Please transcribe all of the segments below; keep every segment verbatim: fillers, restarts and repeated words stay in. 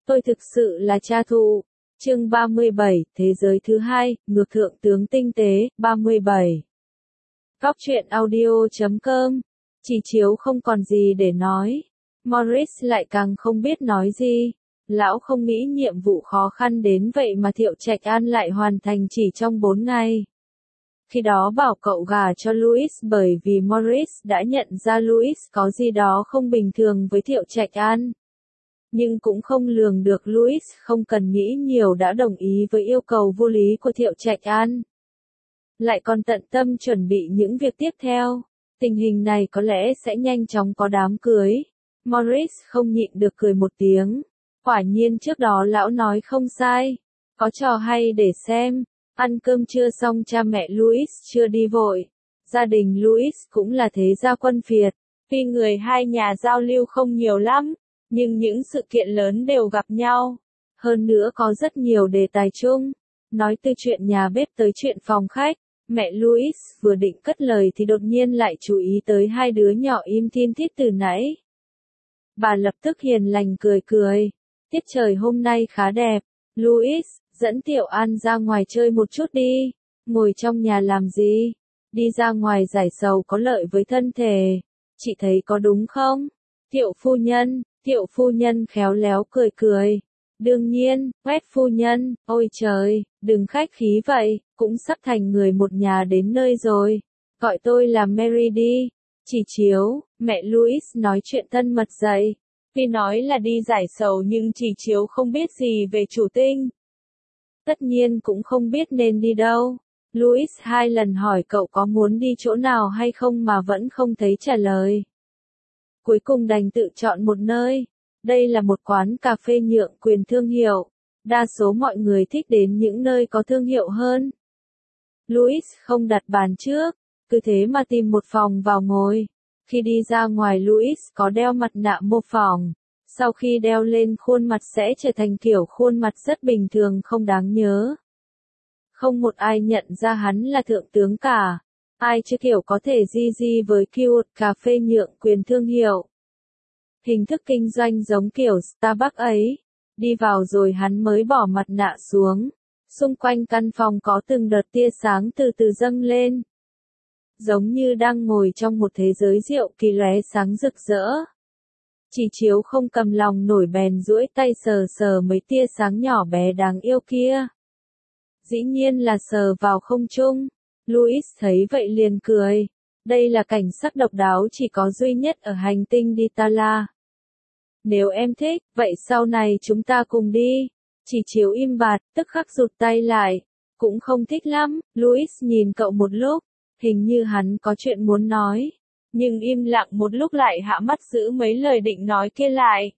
Tôi thực sự là cha thụ. Chương ba mươi bảy, Thế giới thứ hai, ngược thượng tướng tinh tế, ba mươi bảy. Góc truyện audio chấm com. Chỉ Chiếu không còn gì để nói. Morris lại càng không biết nói gì. Lão không nghĩ nhiệm vụ khó khăn đến vậy mà Thiệu Trạch An lại hoàn thành chỉ trong bốn ngày. Khi đó bảo cậu gả cho Louis bởi vì Morris đã nhận ra Louis có gì đó không bình thường với Thiệu Trạch An. Nhưng cũng không lường được Louis không cần nghĩ nhiều đã đồng ý với yêu cầu vô lý của Thiệu Trạch An. Lại còn tận tâm chuẩn bị những việc tiếp theo. Tình hình này có lẽ sẽ nhanh chóng có đám cưới. Morris không nhịn được cười một tiếng. Quả nhiên trước đó lão nói không sai. Có trò hay để xem. Ăn cơm trưa xong cha mẹ Louis chưa đi vội. Gia đình Louis cũng là thế gia quân phiệt. Tuy người hai nhà giao lưu không nhiều lắm, nhưng những sự kiện lớn đều gặp nhau. Hơn nữa có rất nhiều đề tài chung. Nói từ chuyện nhà bếp tới chuyện phòng khách, mẹ Louis vừa định cất lời thì đột nhiên lại chú ý tới hai đứa nhỏ im thiên thít từ nãy. Bà lập tức hiền lành cười cười. Tiết trời hôm nay khá đẹp. Louis, dẫn Tiểu An ra ngoài chơi một chút đi. Ngồi trong nhà làm gì? Đi ra ngoài giải sầu có lợi với thân thể. Chị thấy có đúng không? Thiệu phu nhân, Thiệu phu nhân khéo léo cười cười. Đương nhiên, quét phu nhân, ôi trời, đừng khách khí vậy, cũng sắp thành người một nhà đến nơi rồi. Gọi tôi là Mary đi. Chỉ Chiếu, mẹ Louis nói chuyện thân mật dậy. Tuy nói là đi giải sầu nhưng Chỉ Chiếu không biết gì về chủ tinh. Tất nhiên cũng không biết nên đi đâu. Louis hai lần hỏi cậu có muốn đi chỗ nào hay không mà vẫn không thấy trả lời. Cuối cùng đành tự chọn một nơi. Đây là một quán cà phê nhượng quyền thương hiệu. Đa số mọi người thích đến những nơi có thương hiệu hơn. Louis không đặt bàn trước, cứ thế mà tìm một phòng vào ngồi. Khi đi ra ngoài Louis có đeo mặt nạ mô phỏng. Sau khi đeo lên khuôn mặt sẽ trở thành kiểu khuôn mặt rất bình thường không đáng nhớ. Không một ai nhận ra hắn là thượng tướng cả. Ai chứ kiểu có thể di di với keyword cà phê nhượng quyền thương hiệu. Hình thức kinh doanh giống kiểu Starbucks ấy. Đi vào rồi hắn mới bỏ mặt nạ xuống. Xung quanh căn phòng có từng đợt tia sáng từ từ dâng lên. Giống như đang ngồi trong một thế giới rượu kỳ lóe sáng rực rỡ. Chỉ Chiếu không cầm lòng nổi bèn duỗi tay sờ sờ mấy tia sáng nhỏ bé đáng yêu kia. Dĩ nhiên là sờ vào không trung. Louis thấy vậy liền cười. Đây là cảnh sắc độc đáo chỉ có duy nhất ở hành tinh Ditala. Nếu em thích, vậy sau này chúng ta cùng đi. Chỉ Chiếu im bặt, tức khắc rụt tay lại. Cũng không thích lắm. Louis nhìn cậu một lúc. Hình như hắn có chuyện muốn nói. Nhưng im lặng một lúc lại hạ mắt giữ mấy lời định nói kia lại.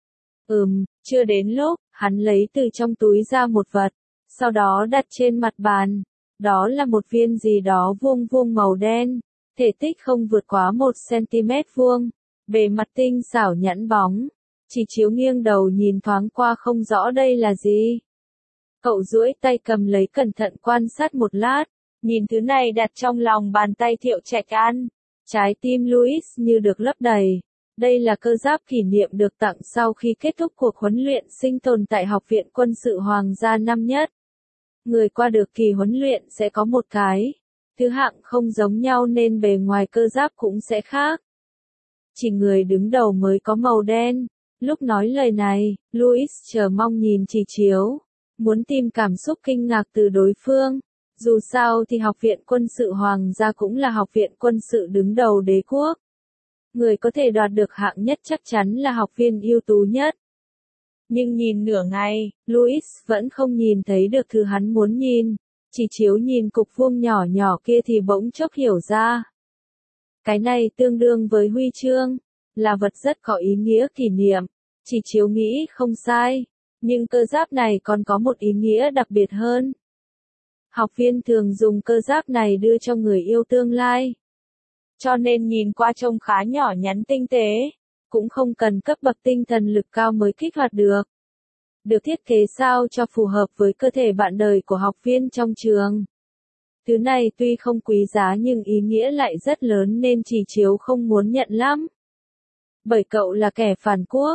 Ừm, chưa đến lúc, hắn lấy từ trong túi ra một vật. Sau đó đặt trên mặt bàn. Đó là một viên gì đó vuông vuông màu đen. Thể tích không vượt quá một xăng-ti-mét vuông. Bề mặt tinh xảo nhẵn bóng. Chỉ Chiếu nghiêng đầu nhìn thoáng qua không rõ đây là gì. Cậu duỗi tay cầm lấy cẩn thận quan sát một lát. Nhìn thứ này đặt trong lòng bàn tay Thiệu Trạch An. Trái tim Louis như được lấp đầy. Đây là cơ giáp kỷ niệm được tặng sau khi kết thúc cuộc huấn luyện sinh tồn tại Học viện Quân sự Hoàng gia năm nhất. Người qua được kỳ huấn luyện sẽ có một cái. Thứ hạng không giống nhau nên bề ngoài cơ giáp cũng sẽ khác. Chỉ người đứng đầu mới có màu đen. Lúc nói lời này, Louis chờ mong nhìn Chỉ Chiếu. Muốn tìm cảm xúc kinh ngạc từ đối phương. Dù sao thì Học viện Quân sự Hoàng gia cũng là học viện quân sự đứng đầu đế quốc. Người có thể đoạt được hạng nhất chắc chắn là học viên ưu tú nhất. Nhưng nhìn nửa ngày, Louis vẫn không nhìn thấy được thứ hắn muốn nhìn. Chỉ Chiếu nhìn cục vuông nhỏ nhỏ kia thì bỗng chốc hiểu ra. Cái này tương đương với huy chương, là vật rất có ý nghĩa kỷ niệm. Chỉ Chiếu nghĩ không sai, nhưng cơ giáp này còn có một ý nghĩa đặc biệt hơn. Học viên thường dùng cơ giáp này đưa cho người yêu tương lai. Cho nên nhìn qua trông khá nhỏ nhắn tinh tế. Cũng không cần cấp bậc tinh thần lực cao mới kích hoạt được. Được thiết kế sao cho phù hợp với cơ thể bạn đời của học viên trong trường. Thứ này tuy không quý giá nhưng ý nghĩa lại rất lớn nên Chỉ Chiếu không muốn nhận lắm. Bởi cậu là kẻ phản quốc.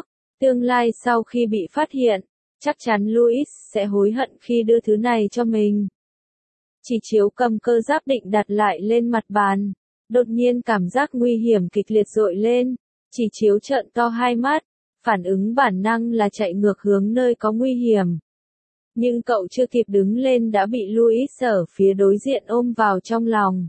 Tương lai sau khi bị phát hiện, chắc chắn Louis sẽ hối hận khi đưa thứ này cho mình. Chỉ chiếu cầm cơ giáp định đặt lại lên mặt bàn. Đột nhiên cảm giác nguy hiểm kịch liệt dội lên. Chỉ chiếu trợn to hai mắt. Phản ứng bản năng là chạy ngược hướng nơi có nguy hiểm. Nhưng cậu chưa kịp đứng lên đã bị Louis ở phía đối diện ôm vào trong lòng.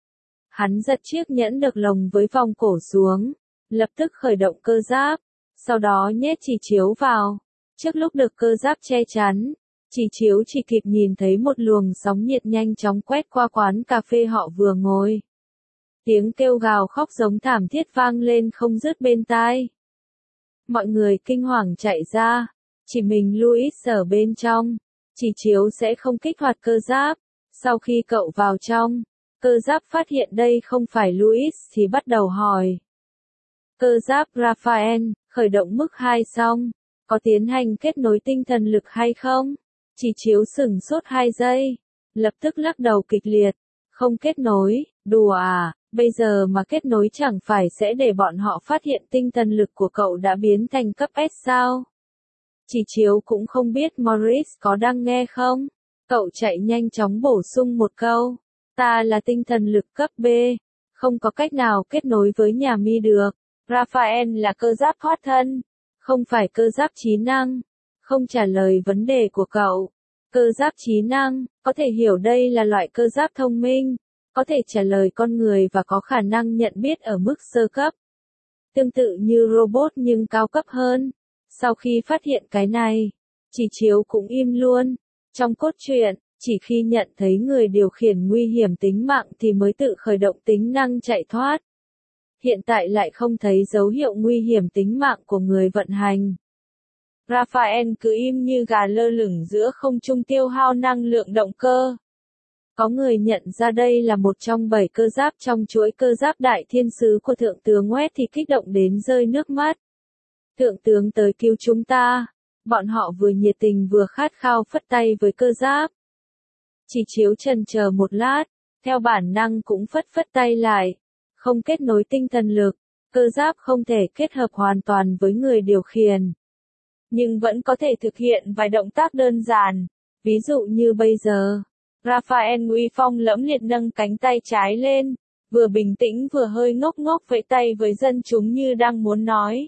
Hắn giật chiếc nhẫn được lồng với vòng cổ xuống. Lập tức khởi động cơ giáp. Sau đó nhét chỉ chiếu vào. Trước lúc được cơ giáp che chắn, chỉ chiếu chỉ kịp nhìn thấy một luồng sóng nhiệt nhanh chóng quét qua quán cà phê họ vừa ngồi. Tiếng kêu gào khóc giống thảm thiết vang lên không dứt bên tai. Mọi người kinh hoàng chạy ra, chỉ mình Louis ở bên trong. Chỉ chiếu sẽ không kích hoạt cơ giáp. Sau khi cậu vào trong, cơ giáp phát hiện đây không phải Louis thì bắt đầu hỏi. Cơ giáp Raphael, khởi động mức hai xong, có tiến hành kết nối tinh thần lực hay không? Chỉ chiếu sửng sốt hai giây, lập tức lắc đầu kịch liệt. Không kết nối, đùa à, bây giờ mà kết nối chẳng phải sẽ để bọn họ phát hiện tinh thần lực của cậu đã biến thành cấp S sao? Chỉ chiếu cũng không biết Morris có đang nghe không? Cậu chạy nhanh chóng bổ sung một câu. Ta là tinh thần lực cấp B, không có cách nào kết nối với nhà mi được. Raphael là cơ giáp thoát thân, không phải cơ giáp trí năng. Không trả lời vấn đề của cậu. Cơ giáp trí năng, có thể hiểu đây là loại cơ giáp thông minh, có thể trả lời con người và có khả năng nhận biết ở mức sơ cấp. Tương tự như robot nhưng cao cấp hơn. Sau khi phát hiện cái này, chỉ chiếu cũng im luôn. Trong cốt truyện, chỉ khi nhận thấy người điều khiển nguy hiểm tính mạng thì mới tự khởi động tính năng chạy thoát. Hiện tại lại không thấy dấu hiệu nguy hiểm tính mạng của người vận hành. Raphael cứ im như gà lơ lửng giữa không trung tiêu hao năng lượng động cơ. Có người nhận ra đây là một trong bảy cơ giáp trong chuỗi cơ giáp đại thiên sứ của Thượng tướng West thì kích động đến rơi nước mắt. Thượng tướng tới cứu chúng ta. Bọn họ vừa nhiệt tình vừa khát khao phất tay với cơ giáp. Chỉ chiếu chần chờ một lát, theo bản năng cũng phất phất tay lại. Không kết nối tinh thần lực, cơ giáp không thể kết hợp hoàn toàn với người điều khiển. Nhưng vẫn có thể thực hiện vài động tác đơn giản, ví dụ như bây giờ. Raphael uy phong lẫm liệt nâng cánh tay trái lên, vừa bình tĩnh vừa hơi ngốc ngốc vẫy tay với dân chúng như đang muốn nói.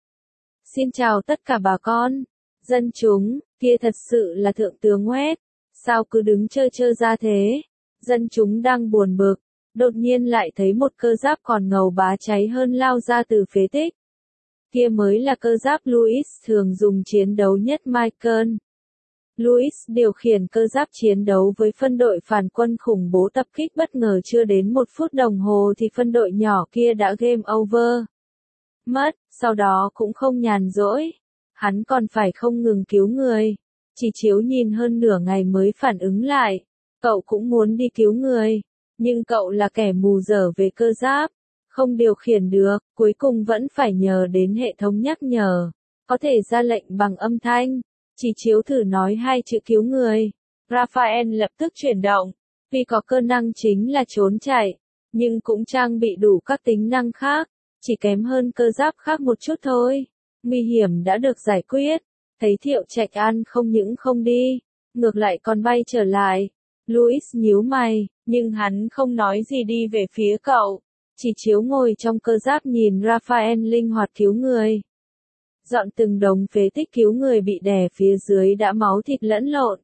Xin chào tất cả bà con, dân chúng, kia thật sự là Thượng tướng West, sao cứ đứng chơ chơ ra thế? Dân chúng đang buồn bực, đột nhiên lại thấy một cơ giáp còn ngầu bá cháy hơn lao ra từ phế tích. Kia mới là cơ giáp Louis thường dùng chiến đấu nhất Michael. Louis điều khiển cơ giáp chiến đấu với phân đội phản quân khủng bố tập kích bất ngờ chưa đến một phút đồng hồ thì phân đội nhỏ kia đã game over. Mất, sau đó cũng không nhàn rỗi. Hắn còn phải không ngừng cứu người. Chỉ chiếu nhìn hơn nửa ngày mới phản ứng lại. Cậu cũng muốn đi cứu người. Nhưng cậu là kẻ mù dở về cơ giáp. Không điều khiển được, cuối cùng vẫn phải nhờ đến hệ thống nhắc nhở. Có thể ra lệnh bằng âm thanh. Chỉ chiếu thử nói hai chữ cứu người. Raphael lập tức chuyển động. Vì có cơ năng chính là trốn chạy. Nhưng cũng trang bị đủ các tính năng khác. Chỉ kém hơn cơ giáp khác một chút thôi. Nguy hiểm đã được giải quyết. Thấy Thiệu Trạch An không những không đi. Ngược lại còn bay trở lại. Louis nhíu mày. Nhưng hắn không nói gì đi về phía cậu. Chỉ chiếu ngồi trong cơ giáp nhìn Raphael linh hoạt cứu người. Dọn từng đống phế tích cứu người bị đè phía dưới đã máu thịt lẫn lộn.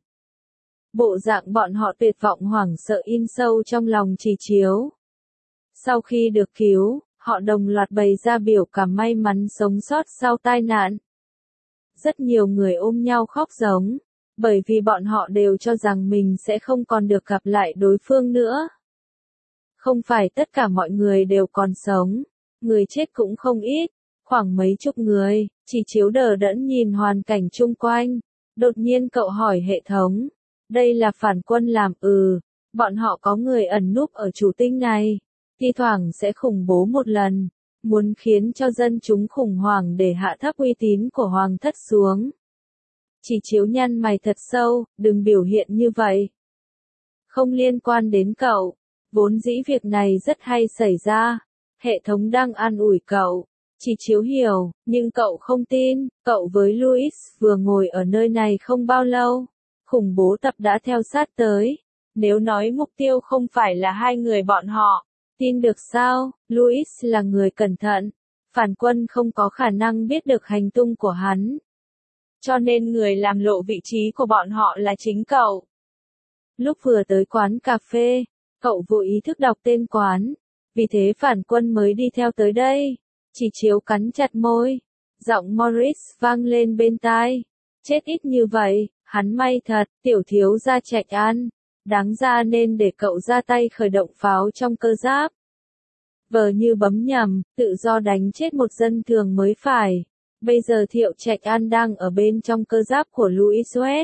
Bộ dạng bọn họ tuyệt vọng hoảng sợ in sâu trong lòng Chỉ chiếu. Sau khi được cứu, họ đồng loạt bày ra biểu cảm may mắn sống sót sau tai nạn. Rất nhiều người ôm nhau khóc giống, bởi vì bọn họ đều cho rằng mình sẽ không còn được gặp lại đối phương nữa. Không phải tất cả mọi người đều còn sống, người chết cũng không ít, khoảng mấy chục người. Chỉ chiếu đờ đẫn nhìn hoàn cảnh chung quanh. Đột nhiên cậu hỏi hệ thống. Đây là phản quân làm ừ. Bọn họ có người ẩn núp ở chủ tinh này. Thi thoảng sẽ khủng bố một lần. Muốn khiến cho dân chúng khủng hoảng để hạ thấp uy tín của hoàng thất xuống. Chỉ chiếu nhăn mày thật sâu. Đừng biểu hiện như vậy. Không liên quan đến cậu. Vốn dĩ việc này rất hay xảy ra. Hệ thống đang an ủi cậu. Chỉ Chiếu hiểu, nhưng cậu không tin, cậu với Louis vừa ngồi ở nơi này không bao lâu. Khủng bố tập đã theo sát tới. Nếu nói mục tiêu không phải là hai người bọn họ, tin được sao? Louis là người cẩn thận. Phản quân không có khả năng biết được hành tung của hắn. Cho nên người làm lộ vị trí của bọn họ là chính cậu. Lúc vừa tới quán cà phê, cậu vô ý thức đọc tên quán. Vì thế phản quân mới đi theo tới đây. Chỉ Chiếu cắn chặt môi. Giọng Morris vang lên bên tai. Chết ít như vậy, hắn may thật, tiểu thiếu gia Trạch An. Đáng ra nên để cậu ra tay khởi động pháo trong cơ giáp. Vờ như bấm nhầm, tự do đánh chết một dân thường mới phải. Bây giờ Thiệu Trạch An đang ở bên trong cơ giáp của Louis West.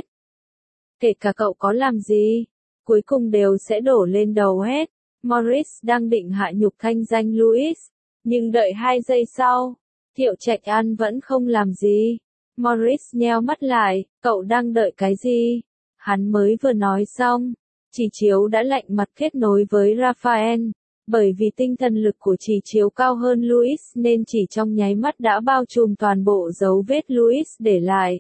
Kể cả cậu có làm gì, cuối cùng đều sẽ đổ lên đầu hết. Morris đang định hạ nhục thanh danh Louis, nhưng đợi hai giây sau, Thiệu Trạch An vẫn không làm gì. Morris nheo mắt lại, cậu đang đợi cái gì? Hắn mới vừa nói xong, Chỉ Chiếu đã lạnh mặt kết nối với Raphael. Bởi vì tinh thần lực của Chỉ Chiếu cao hơn Louis nên chỉ trong nháy mắt đã bao trùm toàn bộ dấu vết Louis để lại.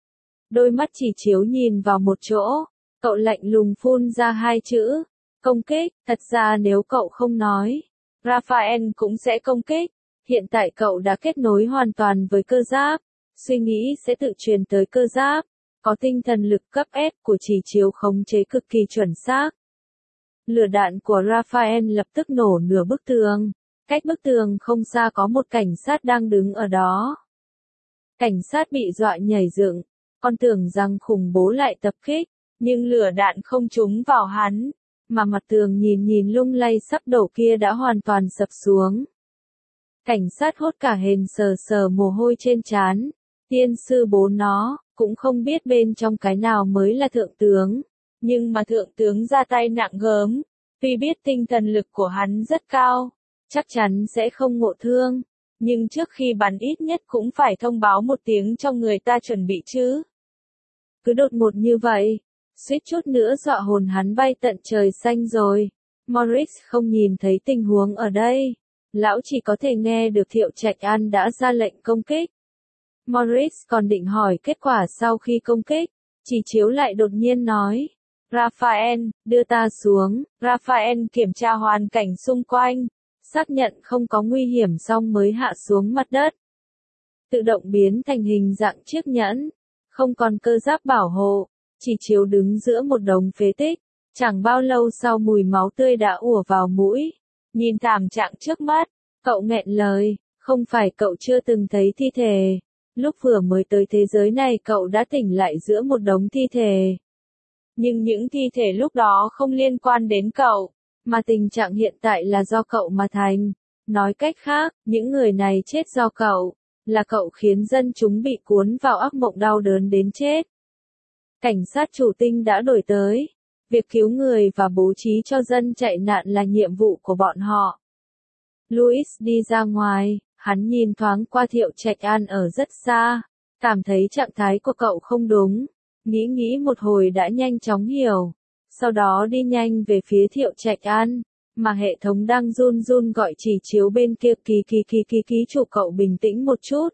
Đôi mắt Chỉ Chiếu nhìn vào một chỗ, cậu lạnh lùng phun ra hai chữ, công kích. Thật ra nếu cậu không nói, Raphael cũng sẽ công kích. Hiện tại cậu đã kết nối hoàn toàn với cơ giáp, suy nghĩ sẽ tự truyền tới cơ giáp, có tinh thần lực cấp S của Chỉ Chiếu khống chế cực kỳ chuẩn xác. Lửa đạn của Raphael lập tức nổ nửa bức tường. Cách bức tường không xa có một cảnh sát đang đứng ở đó. Cảnh sát bị dọa nhảy dựng, còn tưởng rằng khủng bố lại tập kích, nhưng lửa đạn không trúng vào hắn, mà mặt tường nhìn nhìn lung lay sắp đổ kia đã hoàn toàn sập xuống. Cảnh sát hốt cả hền sờ sờ mồ hôi trên trán, tiên sư bố nó, cũng không biết bên trong cái nào mới là thượng tướng. Nhưng mà thượng tướng ra tay nặng gớm, tuy biết tinh thần lực của hắn rất cao, chắc chắn sẽ không ngộ thương, nhưng trước khi bắn ít nhất cũng phải thông báo một tiếng cho người ta chuẩn bị chứ. Cứ đột ngột như vậy, suýt chút nữa dọa hồn hắn bay tận trời xanh rồi. Morris không nhìn thấy tình huống ở đây, lão chỉ có thể nghe được Thiệu Trạch An đã ra lệnh công kích. Morris còn định hỏi kết quả sau khi công kích, Chỉ Chiếu lại đột nhiên nói. Raphael, đưa ta xuống. Raphael kiểm tra hoàn cảnh xung quanh, xác nhận không có nguy hiểm xong mới hạ xuống mặt đất. Tự động biến thành hình dạng chiếc nhẫn, không còn cơ giáp bảo hộ, Chỉ Chiếu đứng giữa một đống phế tích. Chẳng bao lâu sau mùi máu tươi đã ùa vào mũi. Nhìn thảm trạng trước mắt, cậu nghẹn lời, không phải cậu chưa từng thấy thi thể. Lúc vừa mới tới thế giới này cậu đã tỉnh lại giữa một đống thi thể. Nhưng những thi thể lúc đó không liên quan đến cậu, mà tình trạng hiện tại là do cậu mà thành. Nói cách khác, những người này chết do cậu, là cậu khiến dân chúng bị cuốn vào ác mộng đau đớn đến chết. Cảnh sát chủ tinh đã đổi tới. Việc cứu người và bố trí cho dân chạy nạn là nhiệm vụ của bọn họ. Louis đi ra ngoài, hắn nhìn thoáng qua Thiệu Trạch An ở rất xa, cảm thấy trạng thái của cậu không đúng. Nghĩ nghĩ một hồi đã nhanh chóng hiểu, sau đó đi nhanh về phía Thiệu Trạch An, mà hệ thống đang run run gọi Chỉ Chiếu bên kia ký ký ký ký ký chủ cậu bình tĩnh một chút.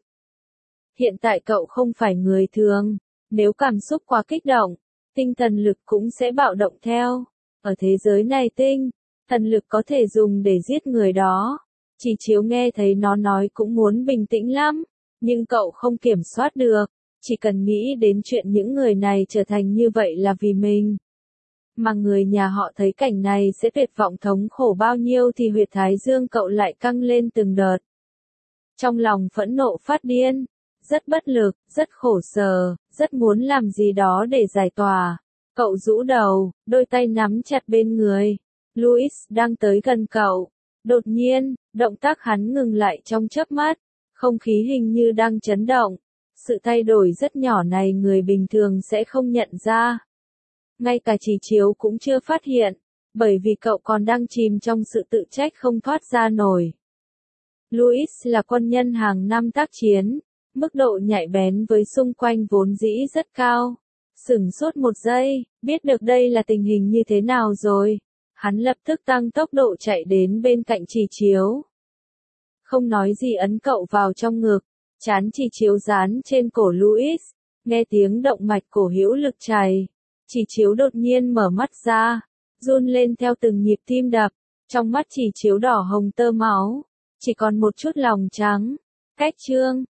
Hiện tại cậu không phải người thường, nếu cảm xúc quá kích động, tinh thần lực cũng sẽ bạo động theo. Ở thế giới này tinh, thần lực có thể dùng để giết người đó. Chỉ Chiếu nghe thấy nó nói cũng muốn bình tĩnh lắm, nhưng cậu không kiểm soát được. Chỉ cần nghĩ đến chuyện những người này trở thành như vậy là vì mình. Mà người nhà họ thấy cảnh này sẽ tuyệt vọng thống khổ bao nhiêu thì huyệt thái dương cậu lại căng lên từng đợt. Trong lòng phẫn nộ phát điên, rất bất lực, rất khổ sở, rất muốn làm gì đó để giải tỏa. Cậu rũ đầu, đôi tay nắm chặt bên người. Louis đang tới gần cậu. Đột nhiên, động tác hắn ngừng lại trong chớp mắt. Không khí hình như đang chấn động. Sự thay đổi rất nhỏ này người bình thường sẽ không nhận ra. Ngay cả Chỉ Chiếu cũng chưa phát hiện, bởi vì cậu còn đang chìm trong sự tự trách không thoát ra nổi. Louis là quân nhân hàng năm tác chiến, mức độ nhạy bén với xung quanh vốn dĩ rất cao. Sửng sốt một giây, biết được đây là tình hình như thế nào rồi. Hắn lập tức tăng tốc độ chạy đến bên cạnh Chỉ Chiếu. Không nói gì ấn cậu vào trong ngực, chán chỉ chiếu dán trên cổ Louis, nghe tiếng động mạch cổ hữu lực chảy. Chỉ chiếu đột nhiên mở mắt ra, run lên theo từng nhịp tim đập, trong mắt chỉ chiếu đỏ hồng tơ máu, chỉ còn một chút lòng trắng. Cách chương